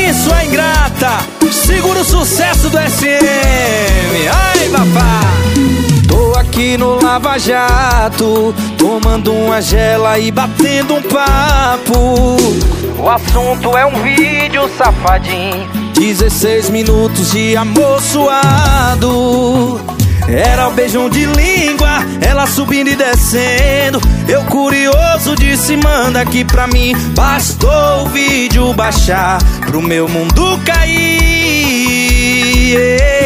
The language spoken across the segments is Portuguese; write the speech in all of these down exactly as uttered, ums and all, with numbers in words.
aí, sua ingrata, segura o sucesso do S M. Ai, papá. Tô aqui no Lava Jato, tomando uma gela e batendo um papo. O assunto é um vídeo safadinho, dezesseis minutos de amor suado. Era o beijão de língua, ela subindo e descendo. Eu curioso disse, manda aqui pra mim. Bastou o vídeo baixar pro meu mundo cair.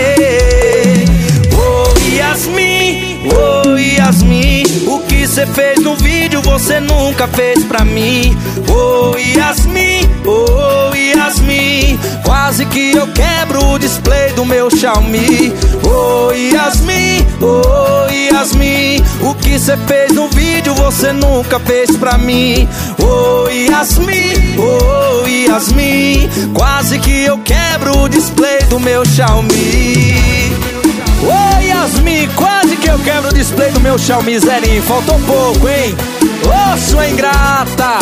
Ô Yasmin, ô Yasmin, o que cê fez no vídeo você nunca fez pra mim. Ô Yasmin, ô Yasmin, quase que eu quebro o display do meu Xiaomi. Ô Yasmin, ô Yasmin, o que cê fez no vídeo você nunca fez pra mim. Ô Yasmin, ô Yasmin, quase que eu quebro o display do meu Xiaomi. Ô Yasmin, quase que eu quebro o display do meu Xiaomi, zerinho, faltou pouco, hein? Ô sua ingrata.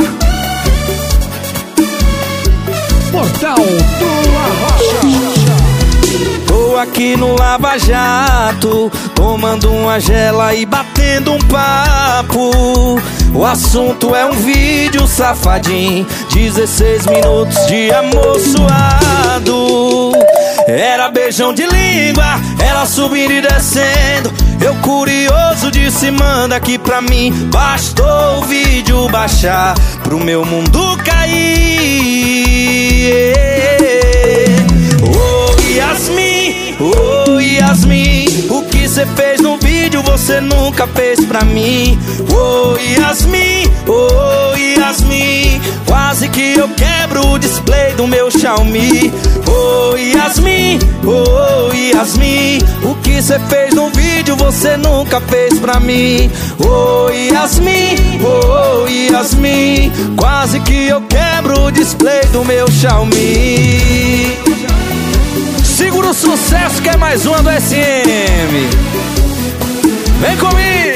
Portal do Arrocha. Tô aqui no Lava Jato, tomando uma gela e batendo um papo. O assunto é um vídeo safadinho, dezesseis minutos de amor suado. Era beijão de língua, ela subindo e descendo. Eu curioso disse, manda aqui pra mim. Bastou o vídeo baixar pro meu mundo cair. Ô Yasmin, ô Yasmin, o que cê fez no vídeo você nunca fez pra mim. Ô Yasmin, ô Yasmin, quase que eu quebro o display do meu Xiaomi. Ô Yasmin, ô Yasmin, o que cê fez no vídeo você nunca fez pra mim. Ô Yasmin, ô Yasmin, quase que eu quebro o display do meu Xiaomi. Segura o sucesso que é mais uma do S M. Vem comigo.